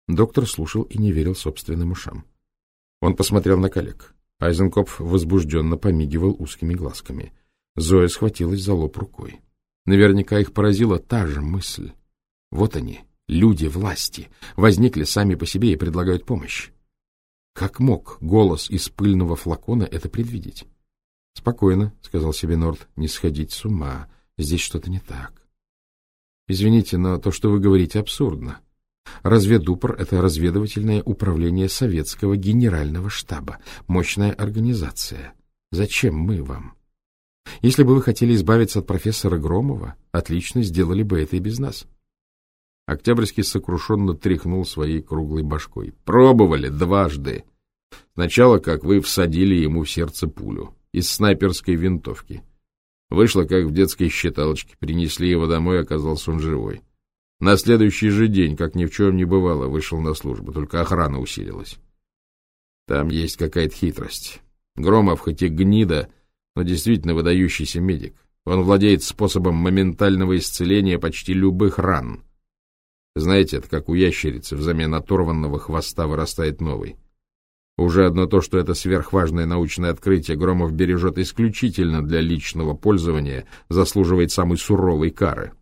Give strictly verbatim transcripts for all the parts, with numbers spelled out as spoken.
Доктор слушал и не верил собственным ушам. Он посмотрел на коллег. Айзенкопф возбужденно помигивал узкими глазками. Зоя схватилась за лоб рукой. Наверняка их поразила та же мысль. Вот они, люди власти, возникли сами по себе и предлагают помощь. Как мог голос из пыльного флакона это предвидеть? — Спокойно, — сказал себе Норд, — не сходить с ума. Здесь что-то не так. — Извините, но то, что вы говорите, абсурдно. Разведупр — это разведывательное управление советского генерального штаба, мощная организация. Зачем мы вам? Если бы вы хотели избавиться от профессора Громова, отлично сделали бы это и без нас. Октябрьский сокрушенно тряхнул своей круглой башкой. Пробовали дважды. Сначала, как вы всадили ему в сердце пулю из снайперской винтовки. Вышло, как в детской считалочке. Принесли его домой, оказался он живой. На следующий же день, как ни в чем не бывало, вышел на службу, только охрана усилилась. Там есть какая-то хитрость. Громов хоть и гнида, но действительно выдающийся медик. Он владеет способом моментального исцеления почти любых ран. Знаете, это как у ящерицы, взамен оторванного хвоста вырастает новый. Уже одно то, что это сверхважное научное открытие Громов бережет исключительно для личного пользования, заслуживает самой суровой кары.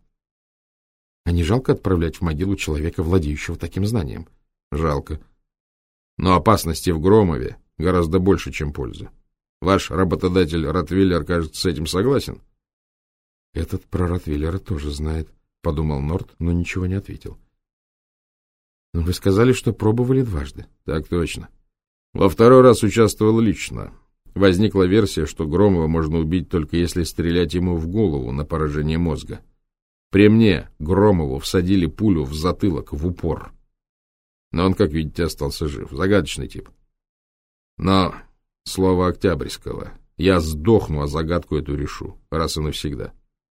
А не жалко отправлять в могилу человека, владеющего таким знанием? Жалко. Но опасности в Громове гораздо больше, чем пользы. Ваш работодатель Ротвейлер, кажется, с этим согласен? Этот про Ротвейлера тоже знает, — подумал Норд, но ничего не ответил. — Вы сказали, что пробовали дважды. — Так точно. Во второй раз участвовал лично. Возникла версия, что Громова можно убить только если стрелять ему в голову на поражение мозга. При мне Громову всадили пулю в затылок в упор. Но он, как видите, остался жив. Загадочный тип. Но, слово Октябрьского, я сдохну, а загадку эту решу, раз и навсегда.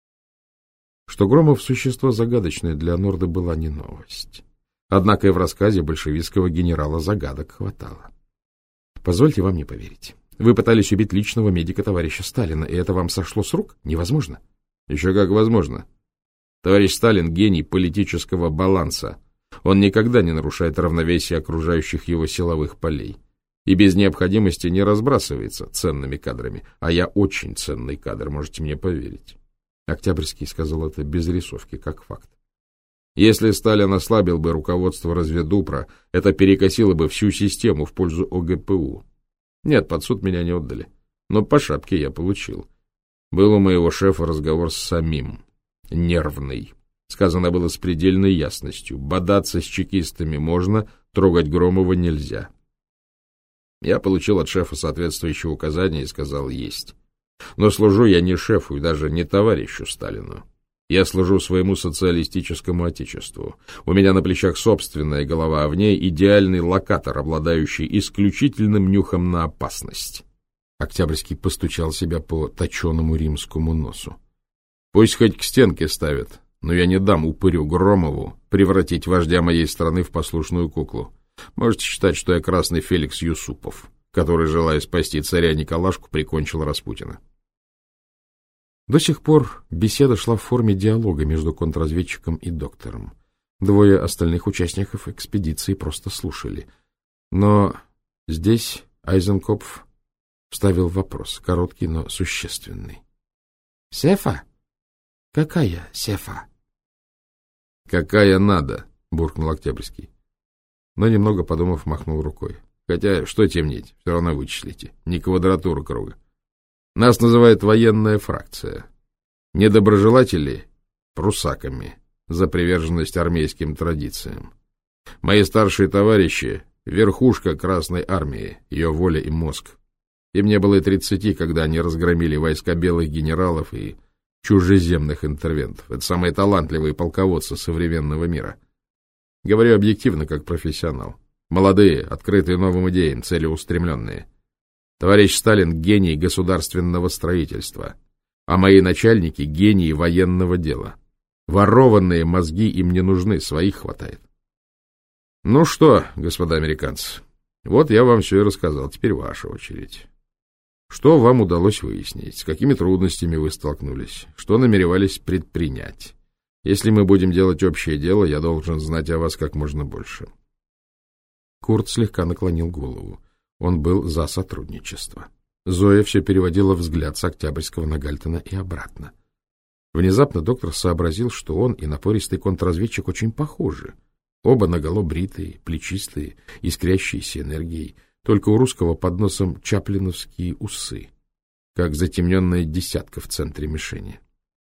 Что Громов — существо загадочное, для Норда была не новость. Однако и в рассказе большевистского генерала загадок хватало. Позвольте вам не поверить. Вы пытались убить личного медика товарища Сталина, и это вам сошло с рук? Невозможно. Еще как возможно. Товарищ Сталин — гений политического баланса. Он никогда не нарушает равновесие окружающих его силовых полей. И без необходимости не разбрасывается ценными кадрами. А я очень ценный кадр, можете мне поверить. Октябрьский сказал это без рисовки, как факт. Если Сталин ослабил бы руководство разведупра, это перекосило бы всю систему в пользу ОГПУ. Нет, под суд меня не отдали. Но по шапке я получил. Был у моего шефа разговор с самим. Нервный. Сказано было с предельной ясностью. Бодаться с чекистами можно, трогать Громова нельзя. Я получил от шефа соответствующие указания и сказал «есть». Но служу я не шефу и даже не товарищу Сталину. Я служу своему социалистическому отечеству. У меня на плечах собственная голова, а в ней идеальный локатор, обладающий исключительным нюхом на опасность. Октябрьский постучал себя по точеному римскому носу. Пусть хоть к стенке ставят, но я не дам упырю Громову превратить вождя моей страны в послушную куклу. Можете считать, что я красный Феликс Юсупов, который, желая спасти царя Николашку, прикончил Распутина. До сих пор беседа шла в форме диалога между контрразведчиком и доктором. Двое остальных участников экспедиции просто слушали. Но здесь Айзенкопф вставил вопрос, короткий, но существенный. — Сефа? Какая Сефа? — Какая надо, — буркнул Октябрьский. Но, немного подумав, махнул рукой. Хотя, что темнеть, все равно вычислите. Не квадратура круга. Нас называют военная фракция. Недоброжелатели — прусаками за приверженность армейским традициям. Мои старшие товарищи — верхушка Красной армии, ее воля и мозг. Им не было и тридцати, когда они разгромили войска белых генералов и чужеземных интервентов. Это самые талантливые полководцы современного мира. Говорю объективно, как профессионал. Молодые, открытые новым идеям, целеустремленные. Товарищ Сталин — гений государственного строительства, а мои начальники — гении военного дела. Ворованные мозги им не нужны, своих хватает. Ну что, господа американцы, вот я вам все и рассказал, теперь ваша очередь. Что вам удалось выяснить, с какими трудностями вы столкнулись, что намеревались предпринять? Если мы будем делать общее дело, я должен знать о вас как можно больше. Курт слегка наклонил голову. Он был за сотрудничество. Зоя все переводила взгляд с Октябрьского на Гальтона и обратно. Внезапно доктор сообразил, что он и напористый контрразведчик очень похожи. Оба наголо бритые, плечистые, искрящиеся энергией, только у русского под носом чаплиновские усы, как затемненная десятка в центре мишени.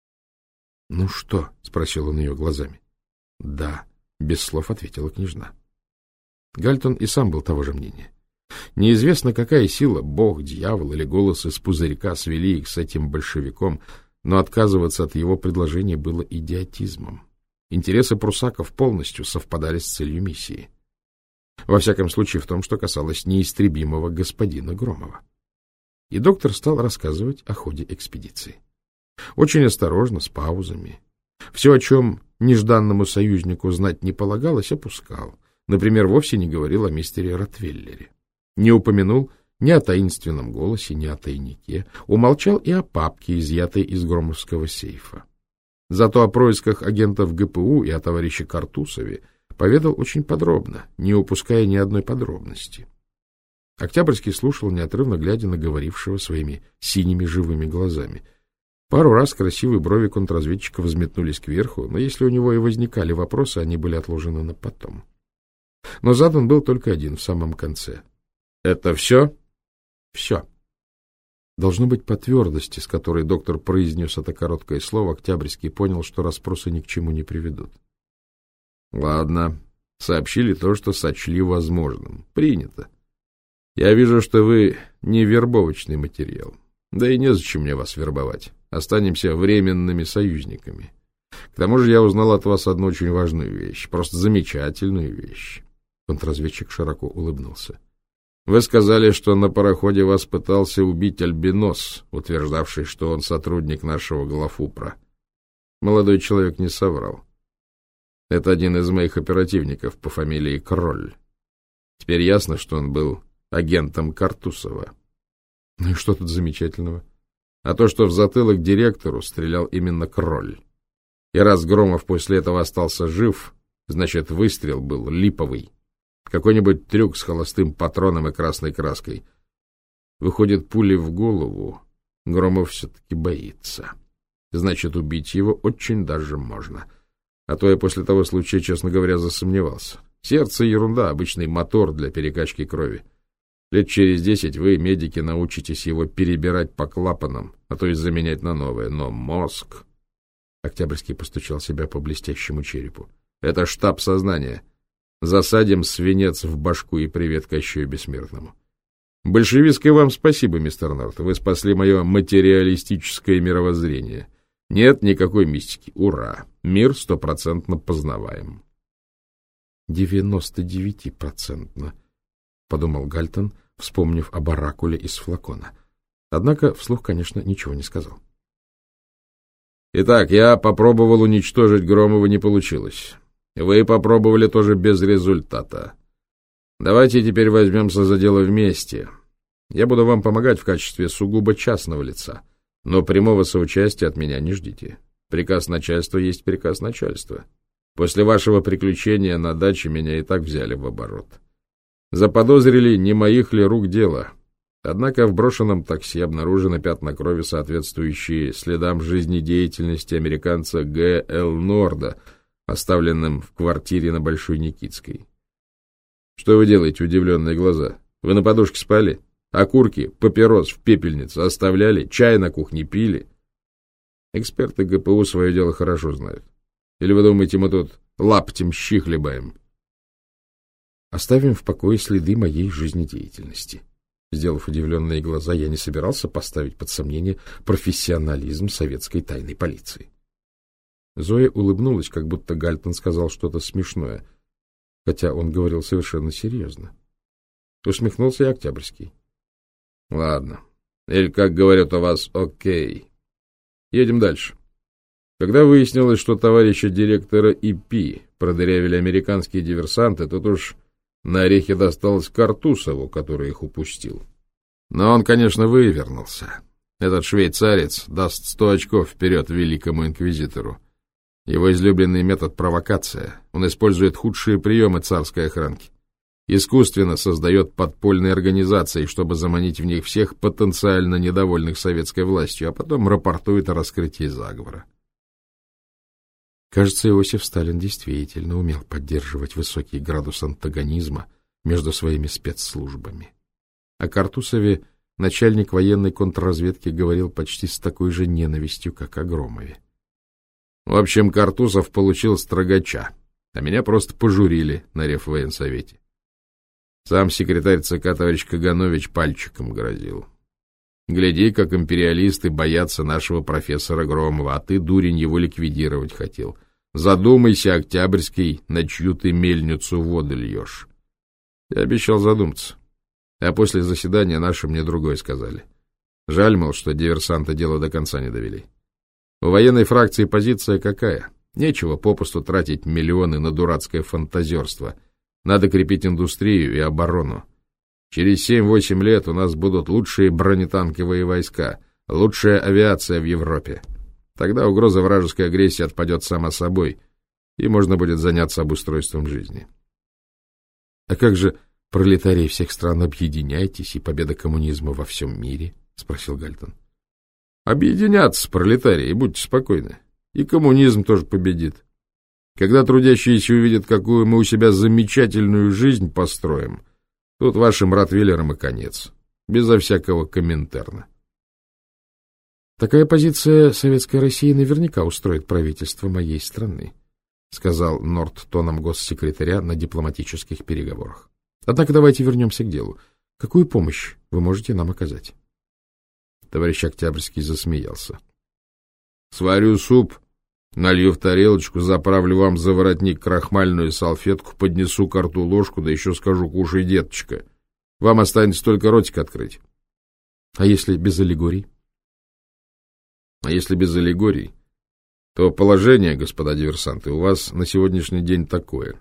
— Ну что? — спросил он ее глазами. — Да, — без слов ответила княжна. Гальтон и сам был того же мнения. Неизвестно, какая сила, бог, дьявол или голос из пузырька свели их с этим большевиком, но отказываться от его предложения было идиотизмом. Интересы прусаков полностью совпадали с целью миссии. Во всяком случае, в том, что касалось неистребимого господина Громова. И доктор стал рассказывать о ходе экспедиции. Очень осторожно, с паузами. Все, о чем нежданному союзнику знать не полагалось, опускал. Например, вовсе не говорил о мистере Ротвейлере. Не упомянул ни о таинственном голосе, ни о тайнике. Умолчал и о папке, изъятой из громовского сейфа. Зато о происках агентов ГПУ и о товарище Картусове поведал очень подробно, не упуская ни одной подробности. Октябрьский слушал, неотрывно глядя на говорившего своими синими живыми глазами. Пару раз красивые брови контрразведчика взметнулись кверху, но если у него и возникали вопросы, они были отложены на потом. Но задан был только один в самом конце. — Это все? — Все. Должно быть, по твердости, с которой доктор произнес это короткое слово, Октябрьский понял, что расспросы ни к чему не приведут. — Ладно, сообщили то, что сочли возможным. Принято. Я вижу, что вы не вербовочный материал. Да и незачем мне вас вербовать. Останемся временными союзниками. К тому же я узнал от вас одну очень важную вещь, просто замечательную вещь. Контрразведчик широко улыбнулся. Вы сказали, что на пароходе вас пытался убить альбинос, утверждавший, что он сотрудник нашего главупра. Молодой человек не соврал. Это один из моих оперативников по фамилии Кроль. Теперь ясно, что он был агентом Картусова. Ну и что тут замечательного? А то, что в затылок директору стрелял именно Кроль. И раз Громов после этого остался жив, значит, выстрел был липовый. Какой-нибудь трюк с холостым патроном и красной краской. Выходит, пули в голову. Громов все-таки боится. Значит, убить его очень даже можно. А то я после того случая, честно говоря, засомневался. Сердце — ерунда, обычный мотор для перекачки крови. Лет через десять вы, медики, научитесь его перебирать по клапанам, а то и заменять на новое. Но мозг... Октябрьский постучал себя по блестящему черепу. Это штаб сознания. Засадим свинец в башку и привет Кащею Бессмертному. Большевистское вам спасибо, мистер Норт. Вы спасли мое материалистическое мировоззрение. Нет никакой мистики. Ура! Мир стопроцентно познаваем. Девяносто девяти процентно, подумал Гальтон, вспомнив об оракуле из флакона. Однако вслух, конечно, ничего не сказал. Итак, я попробовал уничтожить Громова, не получилось. Вы попробовали тоже без результата. Давайте теперь возьмемся за дело вместе. Я буду вам помогать в качестве сугубо частного лица, но прямого соучастия от меня не ждите. Приказ начальства есть приказ начальства. После вашего приключения на даче меня и так взяли в оборот. Заподозрили, не моих ли рук дело. Однако в брошенном такси обнаружены пятна крови, соответствующие следам жизнедеятельности американца Г Л Норда, оставленным в квартире на Большой Никитской. Что вы делаете, удивленные глаза? Вы на подушке спали? Окурки, папирос в пепельнице оставляли? Чай на кухне пили? Эксперты ГПУ свое дело хорошо знают. Или вы думаете, мы тут лаптем щи хлебаем? Оставим в покое следы моей жизнедеятельности. Сделав удивленные глаза, я не собирался поставить под сомнение профессионализм советской тайной полиции. Зоя улыбнулась, как будто Гальтон сказал что-то смешное, хотя он говорил совершенно серьезно. Усмехнулся и Октябрьский. — Ладно. Или, как говорят у вас, окей. Едем дальше. Когда выяснилось, что товарища директора И Пи продырявили американские диверсанты, тут уж на орехи досталось Картусову, который их упустил. Но он, конечно, вывернулся. Этот швейцарец даст сто очков вперед великому инквизитору. Его излюбленный метод — провокация. Он использует худшие приемы царской охранки. искусственно создает подпольные организации, чтобы заманить в них всех потенциально недовольных советской властью, а потом рапортует о раскрытии заговора. Кажется, Иосиф Сталин действительно умел поддерживать высокий градус антагонизма между своими спецслужбами. О Картусове начальник военной контрразведки говорил почти с такой же ненавистью, как о Громове. В общем, Картусов получил строгача, а меня просто пожурили на Реввоенсовете. Сам секретарь ЦК товарищ Каганович пальчиком грозил. Гляди, как империалисты боятся нашего профессора Громова, а ты, дурень, его ликвидировать хотел. Задумайся, Октябрьский, на чью ты мельницу воду льешь. Я обещал задуматься. А после заседания наши мне другое сказали. Жаль, мол, что диверсанты дело до конца не довели. У военной фракции позиция какая? Нечего попусту тратить миллионы на дурацкое фантазерство. Надо крепить индустрию и оборону. Через семь-восемь лет у нас будут лучшие бронетанковые войска, лучшая авиация в Европе. Тогда угроза вражеской агрессии отпадет сама собой, и можно будет заняться обустройством жизни. — А как же пролетарии всех стран объединяйтесь и победа коммунизма во всем мире? — спросил Гальтон. — Объединятся пролетарии, будьте спокойны. И коммунизм тоже победит. Когда трудящиеся увидят, какую мы у себя замечательную жизнь построим, тут вашим ротвейлерам и конец. Безо всякого Коминтерна. Такая позиция Советской России наверняка устроит правительство моей страны, сказал Норт тоном госсекретаря на дипломатических переговорах. Однако давайте вернемся к делу. Какую помощь вы можете нам оказать? Товарищ Октябрьский засмеялся. Сварю суп, налью в тарелочку, заправлю вам за воротник крахмальную салфетку, поднесу ко рту ложку, да еще скажу: кушай, деточка. Вам останется только ротик открыть. А если без аллегорий? А если без аллегорий, то положение, господа диверсанты, у вас на сегодняшний день такое.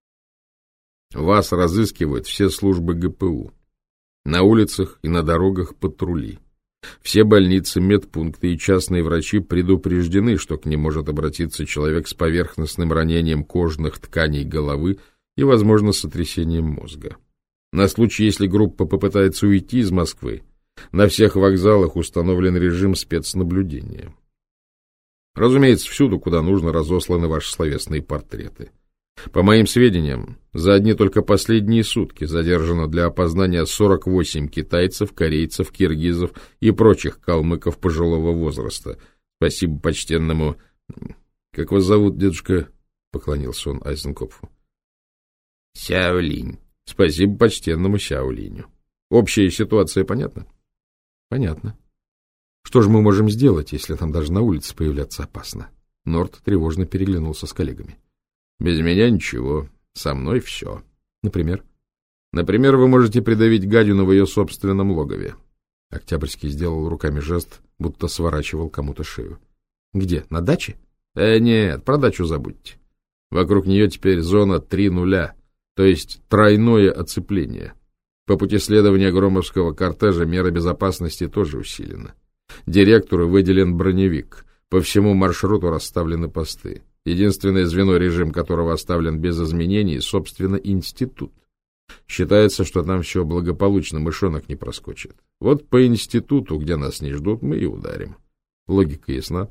Вас разыскивают все службы ГПУ. На улицах и на дорогах патрули. Все больницы, медпункты и частные врачи предупреждены, что к ним может обратиться человек с поверхностным ранением кожных тканей головы и, возможно, сотрясением мозга. На случай, если группа попытается уйти из Москвы, на всех вокзалах установлен режим спецнаблюдения. Разумеется, всюду, куда нужно, разосланы ваши словесные портреты. По моим сведениям, за одни только последние сутки задержано для опознания сорок восемь китайцев, корейцев, киргизов и прочих калмыков пожилого возраста. Спасибо почтенному... Как вас зовут, дедушка? — поклонился он Айзенкопфу. — Сяолинь. Спасибо почтенному Сяолиню. Общая ситуация понятна? — Понятно. Что же мы можем сделать, если нам даже на улице появляться опасно? Норт тревожно переглянулся с коллегами. — Без меня ничего. Со мной все. Например? Например, вы можете придавить гадину в ее собственном логове. Октябрьский сделал руками жест, будто сворачивал кому-то шею. — Где? На даче? Э, нет, про дачу забудьте. Вокруг нее теперь зона три нуля, то есть тройное оцепление. По пути следования громовского кортежа мера безопасности тоже усилена. Директору выделен броневик. По всему маршруту расставлены посты. Единственное звено, режим которого оставлен без изменений, собственно, институт. Считается, что там все благополучно, мышонок не проскочит. Вот по институту, где нас не ждут, мы и ударим. Логика ясна?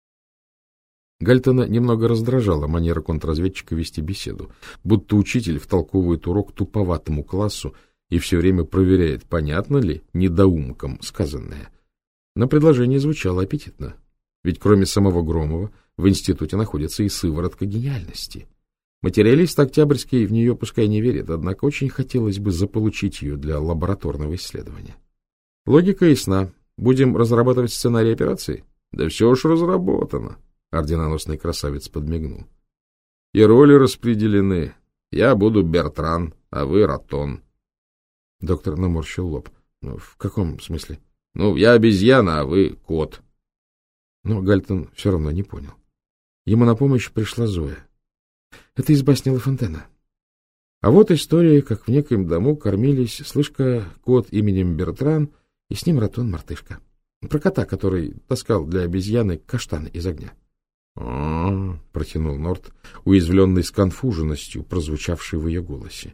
Гальтона немного раздражала манера контрразведчика вести беседу, будто учитель втолковывает урок туповатому классу и все время проверяет, понятно ли недоумкам сказанное. Но предложение звучало аппетитно, ведь кроме самого Громова в институте находится и сыворотка гениальности. Материалист Октябрьский в нее пускай не верит, однако очень хотелось бы заполучить ее для лабораторного исследования. Логика ясна. Будем разрабатывать сценарий операции? Да все уж разработано. Орденоносный красавец подмигнул. И роли распределены. Я буду Бертран, а вы Ратон. Доктор наморщил лоб. Ну, в каком смысле? Ну, я обезьяна, а вы кот. Но Гальтон все равно не понял. Ему на помощь пришла Зоя. Это из басни Ла Фонтена. А вот история, как в некоем дому кормились, слышка, кот именем Бертран, и с ним Ратон-мартышка. Про кота, который таскал для обезьяны каштаны из огня. — А-а-а, — протянул Норт, уязвленный сконфуженностью, прозвучавшей в ее голосе.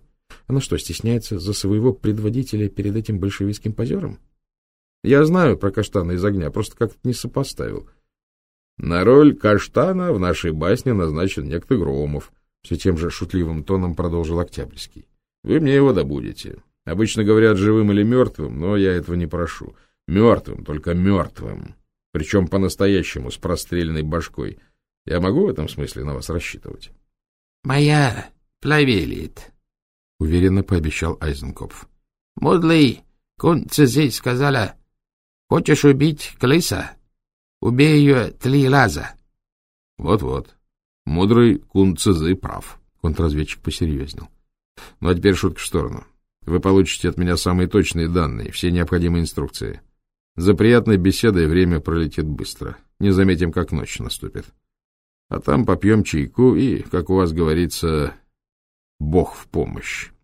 Она что, стесняется за своего предводителя перед этим большевистским позером? Я знаю про каштана из огня, просто как-то не сопоставил. На роль каштана в нашей басне назначен некто Громов. Все тем же шутливым тоном продолжил Октябрьский. Вы мне его добудете. Обычно говорят живым или мертвым, но я этого не прошу. Мертвым, только мертвым. Причем по-настоящему, с простреленной башкой. Я могу в этом смысле на вас рассчитывать? — Моя плавелит, — уверенно пообещал Айзенкопф. — Мудлый кунцезей сказала, хочешь убить крыса? Убей ее три раза. Вот — Вот-вот. Мудрый кунцезей прав. Контрразведчик посерьезнел. Ну а теперь шутка в сторону. Вы получите от меня самые точные данные, все необходимые инструкции. За приятной беседой время пролетит быстро. Не заметим, как ночь наступит. А там попьем чайку и, как у вас говорится, Бог в помощь.